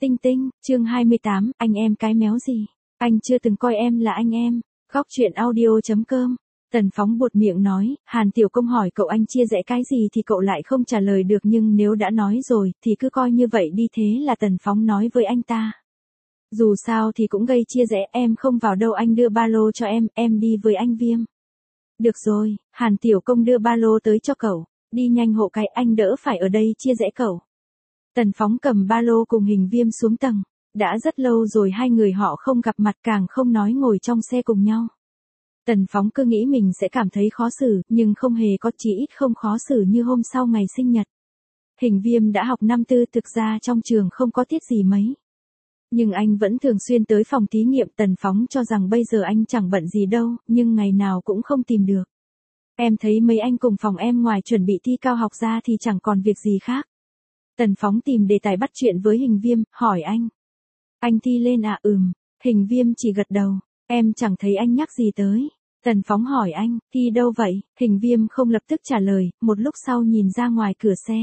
Tinh tinh, chương 28, anh em cái méo gì? Anh chưa từng coi em là anh em. Góc truyện audio.com. Tần Phóng buột miệng nói, Hàn Tiểu Công hỏi cậu anh chia rẽ cái gì thì cậu lại không trả lời được, nhưng nếu đã nói rồi thì cứ coi như vậy đi. Thế là Tần Phóng nói với anh ta. Dù sao thì cũng gây chia rẽ, em không vào đâu, anh đưa ba lô cho em đi với anh Viêm. Được rồi, Hàn Tiểu Công đưa ba lô tới cho cậu, đi nhanh hộ cái, anh đỡ phải ở đây chia rẽ cậu. Tần Phóng cầm ba lô cùng Hình Viêm xuống tầng. Đã rất lâu rồi hai người họ không gặp mặt, càng không nói ngồi trong xe cùng nhau. Tần Phóng cứ nghĩ mình sẽ cảm thấy khó xử, nhưng không hề có, chí ít không khó xử như hôm sau ngày sinh nhật. Hình Viêm đã học năm tư, thực ra trong trường không có tiết gì mấy. Nhưng anh vẫn thường xuyên tới phòng thí nghiệm. Tần Phóng cho rằng bây giờ anh chẳng bận gì đâu, nhưng ngày nào cũng không tìm được. Em thấy mấy anh cùng phòng em ngoài chuẩn bị thi cao học ra thì chẳng còn việc gì khác. Tần Phóng tìm đề tài bắt chuyện với Hình Viêm, hỏi anh. Anh thi lên à? Hình Viêm chỉ gật đầu. Em chẳng thấy anh nhắc gì tới. Tần Phóng hỏi anh, thi đâu vậy? Hình Viêm không lập tức trả lời, một lúc sau nhìn ra ngoài cửa xe.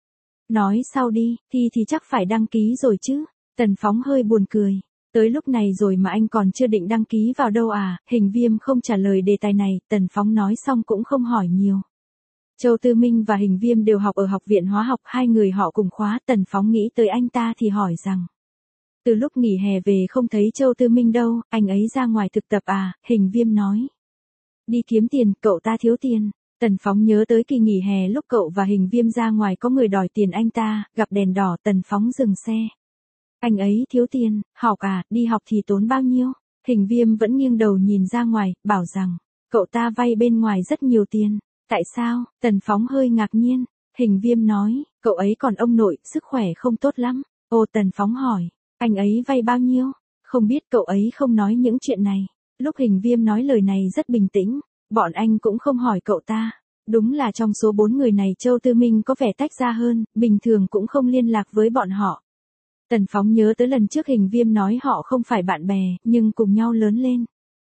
Nói sau đi, thi thì chắc phải đăng ký rồi chứ. Tần Phóng hơi buồn cười. Tới lúc này rồi mà anh còn chưa định đăng ký vào đâu à? Hình Viêm không trả lời đề tài này. Tần Phóng nói xong cũng không hỏi nhiều. Châu Tư Minh và Hình Viêm đều học ở học viện hóa học, hai người họ cùng khóa. Tần Phóng nghĩ tới anh ta thì hỏi rằng. Từ lúc nghỉ hè về không thấy Châu Tư Minh đâu, anh ấy ra ngoài thực tập à? Hình Viêm nói. Đi kiếm tiền, cậu ta thiếu tiền. Tần Phóng nhớ tới kỳ nghỉ hè lúc cậu và Hình Viêm ra ngoài có người đòi tiền anh ta, gặp đèn đỏ. Tần Phóng dừng xe. Anh ấy thiếu tiền, học à, đi học thì tốn bao nhiêu? Hình Viêm vẫn nghiêng đầu nhìn ra ngoài, bảo rằng, cậu ta vay bên ngoài rất nhiều tiền. Tại sao? Tần Phóng hơi ngạc nhiên. Hình Viêm nói, cậu ấy còn ông nội, sức khỏe không tốt lắm. Ồ, Tần Phóng hỏi, anh ấy vay bao nhiêu? Không biết, cậu ấy không nói những chuyện này. Lúc Hình Viêm nói lời này rất bình tĩnh, bọn anh cũng không hỏi cậu ta. Đúng là trong số 4 người này Châu Tư Minh có vẻ tách ra hơn, bình thường cũng không liên lạc với bọn họ. Tần Phóng nhớ tới lần trước Hình Viêm nói họ không phải bạn bè, nhưng cùng nhau lớn lên.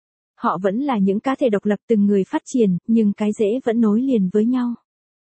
Họ vẫn là những cá thể độc lập, từng người phát triển, nhưng cái rễ vẫn nối liền với nhau.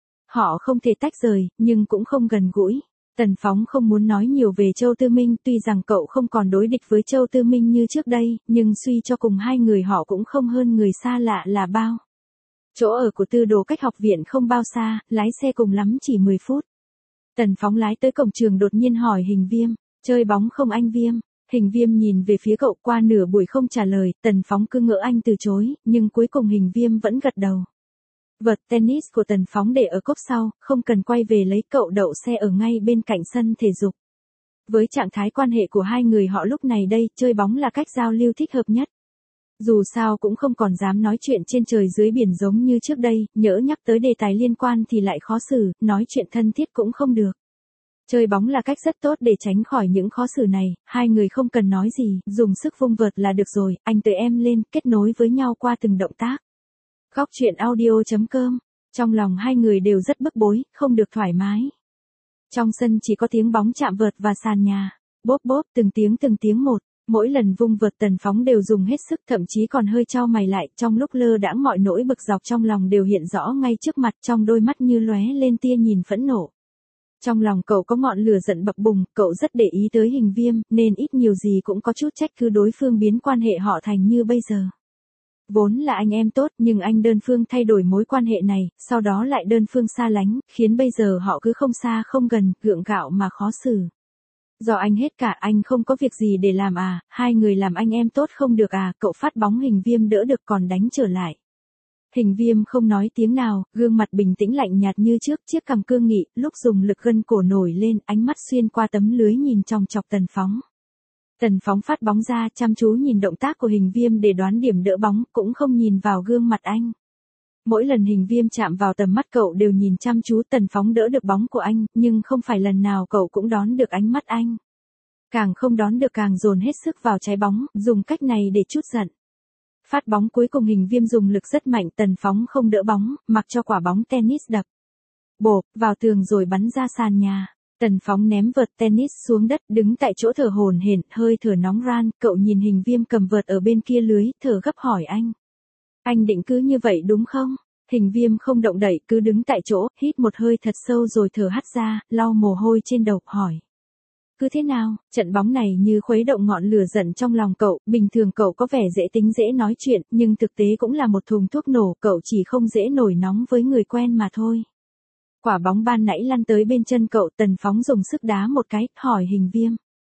Họ không thể tách rời, nhưng cũng không gần gũi. Tần Phóng không muốn nói nhiều về Châu Tư Minh, tuy rằng cậu không còn đối địch với Châu Tư Minh như trước đây, nhưng suy cho cùng hai người họ cũng không hơn người xa lạ là bao. Chỗ ở của Tư Đồ cách học viện không bao xa, lái xe cùng lắm chỉ 10 phút. Tần Phóng lái tới cổng trường đột nhiên hỏi Hình Viêm, chơi bóng không anh Viêm? Hình Viêm nhìn về phía cậu, qua nửa buổi không trả lời. Tần Phóng cứ ngỡ anh từ chối, nhưng cuối cùng Hình Viêm vẫn gật đầu. Vợt tennis của Tần Phóng để ở cốp sau, không cần quay về lấy, cậu đậu xe ở ngay bên cạnh sân thể dục. Với trạng thái quan hệ của hai người họ lúc này đây, chơi bóng là cách giao lưu thích hợp nhất. Dù sao cũng không còn dám nói chuyện trên trời dưới biển giống như trước đây, nhỡ nhắc tới đề tài liên quan thì lại khó xử, nói chuyện thân thiết cũng không được. Chơi bóng là cách rất tốt để tránh khỏi những khó xử này, hai người không cần nói gì, dùng sức vung vợt là được rồi, anh tới em lên, kết nối với nhau qua từng động tác. Góc truyện audio.com. Trong lòng hai người đều rất bức bối, không được thoải mái. Trong sân chỉ có tiếng bóng chạm vợt và sàn nhà. Bốp bốp, từng tiếng một. Mỗi lần vung vợt Tần Phóng đều dùng hết sức, thậm chí còn hơi chau mày lại. Trong lúc lơ đãng mọi nỗi bực dọc trong lòng đều hiện rõ ngay trước mặt, trong đôi mắt như lóe lên tia nhìn phẫn nộ. Trong lòng cậu có ngọn lửa giận bập bùng, cậu rất để ý tới Hình Viêm, nên ít nhiều gì cũng có chút trách cứ đối phương biến quan hệ họ thành như bây giờ. Vốn là anh em tốt, nhưng anh đơn phương thay đổi mối quan hệ này, sau đó lại đơn phương xa lánh, khiến bây giờ họ cứ không xa không gần, gượng gạo mà khó xử. Do anh hết cả, anh không có việc gì để làm à? Hai người làm anh em tốt không được à? Cậu phát bóng Hình Viêm đỡ được còn đánh trở lại. Hình Viêm không nói tiếng nào, gương mặt bình tĩnh lạnh nhạt như trước, chiếc cằm cương nghị, lúc dùng lực gân cổ nổi lên, ánh mắt xuyên qua tấm lưới nhìn chòng chọc Tần Phóng. Tần Phóng phát bóng ra, chăm chú nhìn động tác của Hình Viêm để đoán điểm đỡ bóng, cũng không nhìn vào gương mặt anh. Mỗi lần Hình Viêm chạm vào tầm mắt cậu đều nhìn chăm chú. Tần Phóng đỡ được bóng của anh, nhưng không phải lần nào cậu cũng đón được ánh mắt anh. Càng không đón được càng dồn hết sức vào trái bóng, dùng cách này để trút giận. Phát bóng cuối cùng Hình Viêm dùng lực rất mạnh, Tần Phóng không đỡ bóng, mặc cho quả bóng tennis đập. Bộp, vào tường rồi bắn ra sàn nhà. Tần Phóng ném vợt tennis xuống đất, đứng tại chỗ thở hổn hển, hơi thở nóng ran. Cậu nhìn Hình Viêm cầm vợt ở bên kia lưới, thở gấp hỏi anh. Anh định cứ như vậy đúng không? Hình Viêm không động đậy, cứ đứng tại chỗ, hít một hơi thật sâu rồi thở hắt ra, lau mồ hôi trên đầu, hỏi. cứ thế nào, trận bóng này như khuấy động ngọn lửa giận trong lòng cậu, bình thường cậu có vẻ dễ tính dễ nói chuyện, nhưng thực tế cũng là một thùng thuốc nổ, cậu chỉ không dễ nổi nóng với người quen mà thôi. Quả bóng ban nãy lăn tới bên chân cậu, Tần Phóng dùng sức đá một cái, hỏi Hình Viêm.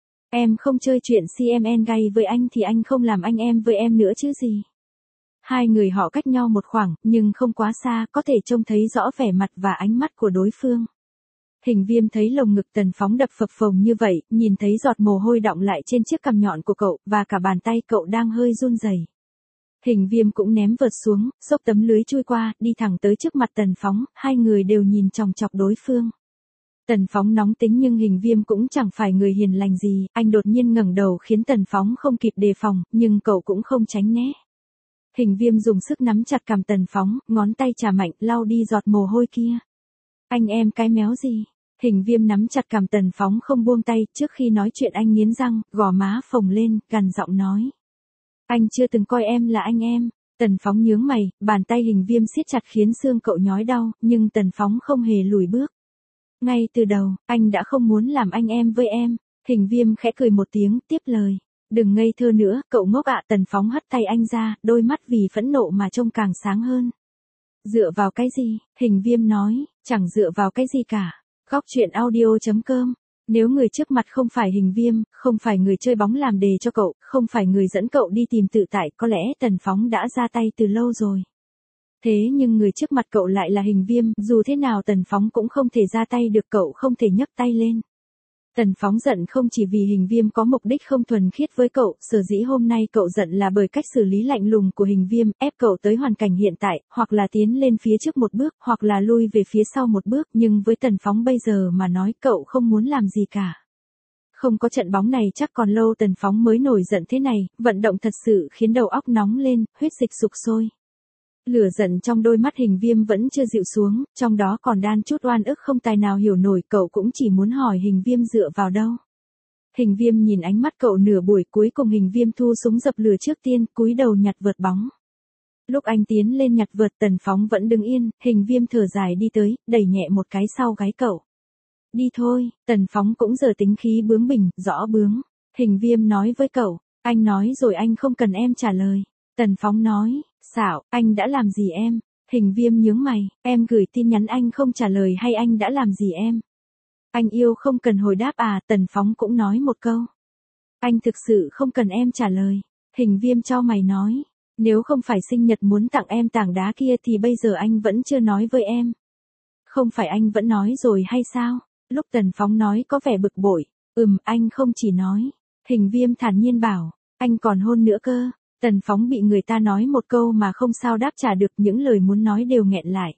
Em không chơi chuyện CMN gay với anh thì anh không làm anh em với em nữa chứ gì. Hai người họ cách nhau một khoảng, nhưng không quá xa, có thể trông thấy rõ vẻ mặt và ánh mắt của đối phương. Hình Viêm thấy lồng ngực Tần Phóng đập phập phồng như vậy, nhìn thấy giọt mồ hôi đọng lại trên chiếc cằm nhọn của cậu, và cả bàn tay cậu đang hơi run rẩy. Hình Viêm cũng ném vợt xuống, xốc tấm lưới chui qua, đi thẳng tới trước mặt Tần Phóng, hai người đều nhìn chòng chọc đối phương. Tần Phóng nóng tính nhưng Hình Viêm cũng chẳng phải người hiền lành gì, anh đột nhiên ngẩng đầu khiến Tần Phóng không kịp đề phòng, nhưng cậu cũng không tránh né. Hình Viêm dùng sức nắm chặt cằm Tần Phóng, ngón tay chà mạnh, lau đi giọt mồ hôi kia. Anh em cái méo gì? Hình Viêm nắm chặt cằm Tần Phóng không buông tay, trước khi nói chuyện anh nghiến răng, gò má phồng lên, gằn giọng nói. Anh chưa từng coi em là anh em. Tần Phóng nhướng mày, bàn tay Hình Viêm siết chặt khiến xương cậu nhói đau, nhưng Tần Phóng không hề lùi bước. Ngay từ đầu, anh đã không muốn làm anh em với em. Hình Viêm khẽ cười một tiếng, tiếp lời. Đừng ngây thơ nữa, cậu ngốc ạ. Tần Phóng hất tay anh ra, đôi mắt vì phẫn nộ mà trông càng sáng hơn. Dựa vào cái gì? Hình Viêm nói, chẳng dựa vào cái gì cả. Góc truyện audio.com. Nếu người trước mặt không phải Hình Viêm, không phải người chơi bóng làm đề cho cậu, không phải người dẫn cậu đi tìm tự tại, có lẽ Tần Phóng đã ra tay từ lâu rồi. Thế nhưng người trước mặt cậu lại là Hình Viêm, dù thế nào Tần Phóng cũng không thể ra tay được, cậu không thể nhấc tay lên. Tần Phóng giận không chỉ vì Hình Viêm có mục đích không thuần khiết với cậu, sở dĩ hôm nay cậu giận là bởi cách xử lý lạnh lùng của Hình Viêm, ép cậu tới hoàn cảnh hiện tại, hoặc là tiến lên phía trước một bước, hoặc là lui về phía sau một bước, nhưng với Tần Phóng bây giờ mà nói cậu không muốn làm gì cả. Không có trận bóng này chắc còn lâu Tần Phóng mới nổi giận thế này, vận động thật sự khiến đầu óc nóng lên, huyết dịch sục sôi. Lửa giận trong đôi mắt Hình Viêm vẫn chưa dịu xuống, trong đó còn đan chút oan ức không tài nào hiểu nổi, cậu cũng chỉ muốn hỏi Hình Viêm dựa vào đâu. Hình Viêm nhìn ánh mắt cậu nửa buổi, cuối cùng Hình Viêm thu súng dập lửa trước tiên, cúi đầu nhặt vợt bóng. Lúc anh tiến lên nhặt vợt, Tần Phóng vẫn đứng yên, Hình Viêm thở dài đi tới, đẩy nhẹ một cái sau gáy cậu. Đi thôi. Tần Phóng cũng giờ tính khí bướng bỉnh, rõ bướng. Hình Viêm nói với cậu, anh nói rồi anh không cần em trả lời. Tần Phóng nói, xạo, anh đã làm gì em? Hình Viêm nhướng mày, em gửi tin nhắn anh không trả lời hay anh đã làm gì em? Anh yêu không cần hồi đáp à? Tần Phóng cũng nói một câu. Anh thực sự không cần em trả lời. Hình Viêm chau mày nói, nếu không phải sinh nhật muốn tặng em tảng đá kia thì bây giờ anh vẫn chưa nói với em. Không phải anh vẫn nói rồi hay sao? Lúc Tần Phóng nói có vẻ bực bội, anh không chỉ nói. Hình Viêm thản nhiên bảo, anh còn hôn nữa cơ. Tần Phóng bị người ta nói một câu mà không sao đáp trả được, những lời muốn nói đều nghẹn lại.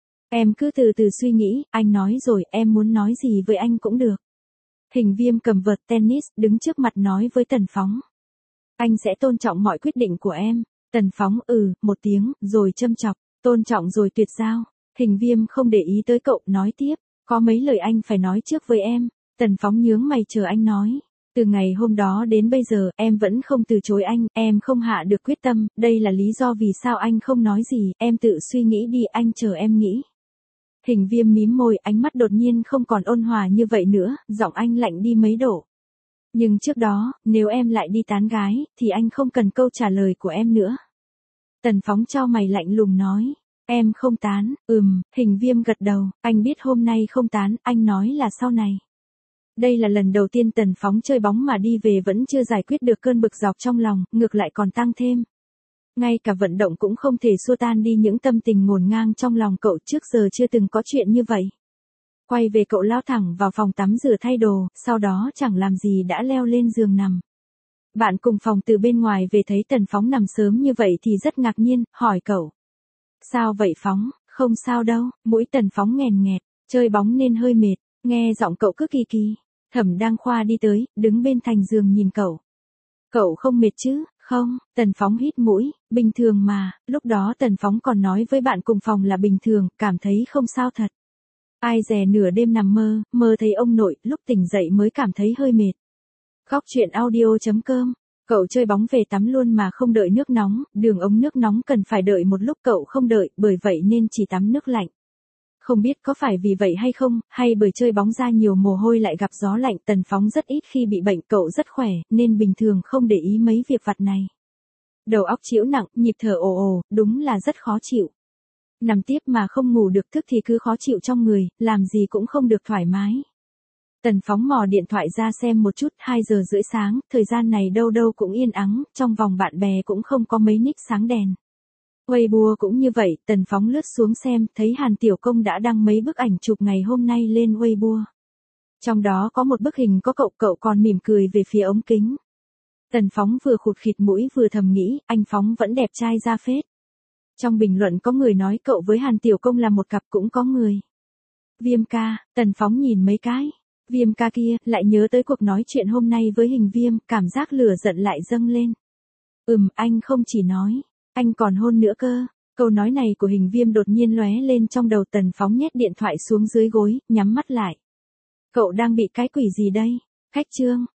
Em cứ từ từ suy nghĩ, anh nói rồi, em muốn nói gì với anh cũng được. Hình Viêm cầm vợt tennis, đứng trước mặt nói với Tần Phóng. Anh sẽ tôn trọng mọi quyết định của em. Tần Phóng một tiếng, rồi châm chọc, tôn trọng rồi tuyệt giao. Hình Viêm không để ý tới cậu, nói tiếp, có mấy lời anh phải nói trước với em. Tần Phóng nhướng mày chờ anh nói. Từ ngày hôm đó đến bây giờ, em vẫn không từ chối anh, em không hạ được quyết tâm, đây là lý do vì sao anh không nói gì, em tự suy nghĩ đi, anh chờ em nghĩ. Hình Viêm mím môi, ánh mắt đột nhiên không còn ôn hòa như vậy nữa, giọng anh lạnh đi mấy độ. Nhưng trước đó, nếu em lại đi tán gái, thì anh không cần câu trả lời của em nữa. Tần Phóng chau mày lạnh lùng nói, em không tán, Hình Viêm gật đầu, anh biết hôm nay không tán, anh nói là sau này. Đây là lần đầu tiên Tần Phóng chơi bóng mà đi về vẫn chưa giải quyết được cơn bực dọc trong lòng, ngược lại còn tăng thêm. Ngay cả vận động cũng không thể xua tan đi những tâm tình ngổn ngang trong lòng cậu, trước giờ chưa từng có chuyện như vậy. Quay về cậu lao thẳng vào phòng tắm rửa thay đồ, sau đó chẳng làm gì đã leo lên giường nằm. Bạn cùng phòng từ bên ngoài về thấy Tần Phóng nằm sớm như vậy thì rất ngạc nhiên, hỏi cậu. Sao vậy Phóng? Không sao đâu, mũi Tần Phóng nghèn nghẹt, chơi bóng nên hơi mệt, nghe giọng cậu cứ kỳ kỳ. Thẩm Đăng Khoa đi tới, đứng bên thành giường nhìn cậu. Cậu không mệt chứ? Không. Tần Phóng hít mũi, bình thường mà. Lúc đó Tần Phóng còn nói với bạn cùng phòng là bình thường, cảm thấy không sao thật. Ai dè nửa đêm nằm mơ thấy ông nội, lúc tỉnh dậy mới cảm thấy hơi mệt. Góc truyện audio.com. Cậu chơi bóng về tắm luôn mà không đợi nước nóng, đường ống nước nóng cần phải đợi một lúc, cậu không đợi, bởi vậy nên chỉ tắm nước lạnh. Không biết có phải vì vậy hay không, hay bởi chơi bóng ra nhiều mồ hôi lại gặp gió lạnh, Tần Phóng rất ít khi bị bệnh, cậu rất khỏe, nên bình thường không để ý mấy việc vặt này. Đầu óc trĩu nặng, nhịp thở ồ ồ, đúng là rất khó chịu. Nằm tiếp mà không ngủ được, thức thì cứ khó chịu trong người, làm gì cũng không được thoải mái. Tần Phóng mò điện thoại ra xem một chút, 2 giờ rưỡi sáng, thời gian này đâu đâu cũng yên ắng, trong vòng bạn bè cũng không có mấy nick sáng đèn. Weibo cũng như vậy, Tần Phóng lướt xuống xem, thấy Hàn Tiểu Công đã đăng mấy bức ảnh chụp ngày hôm nay lên Weibo. Trong đó có một bức hình có cậu còn mỉm cười về phía ống kính. Tần Phóng vừa khụt khịt mũi vừa thầm nghĩ, anh Phóng vẫn đẹp trai ra phết. Trong bình luận có người nói cậu với Hàn Tiểu Công là một cặp, cũng có người. Viêm ca, Tần Phóng nhìn mấy cái. Viêm ca kia, lại nhớ tới cuộc nói chuyện hôm nay với Hình Viêm, cảm giác lửa giận lại dâng lên. Anh không chỉ nói, anh còn hôn nữa cơ. Câu nói này của Hình Viêm đột nhiên lóe lên trong đầu, Tần Phóng nhét điện thoại xuống dưới gối, nhắm mắt lại. Cậu đang bị cái quỷ gì đây? Khách trương,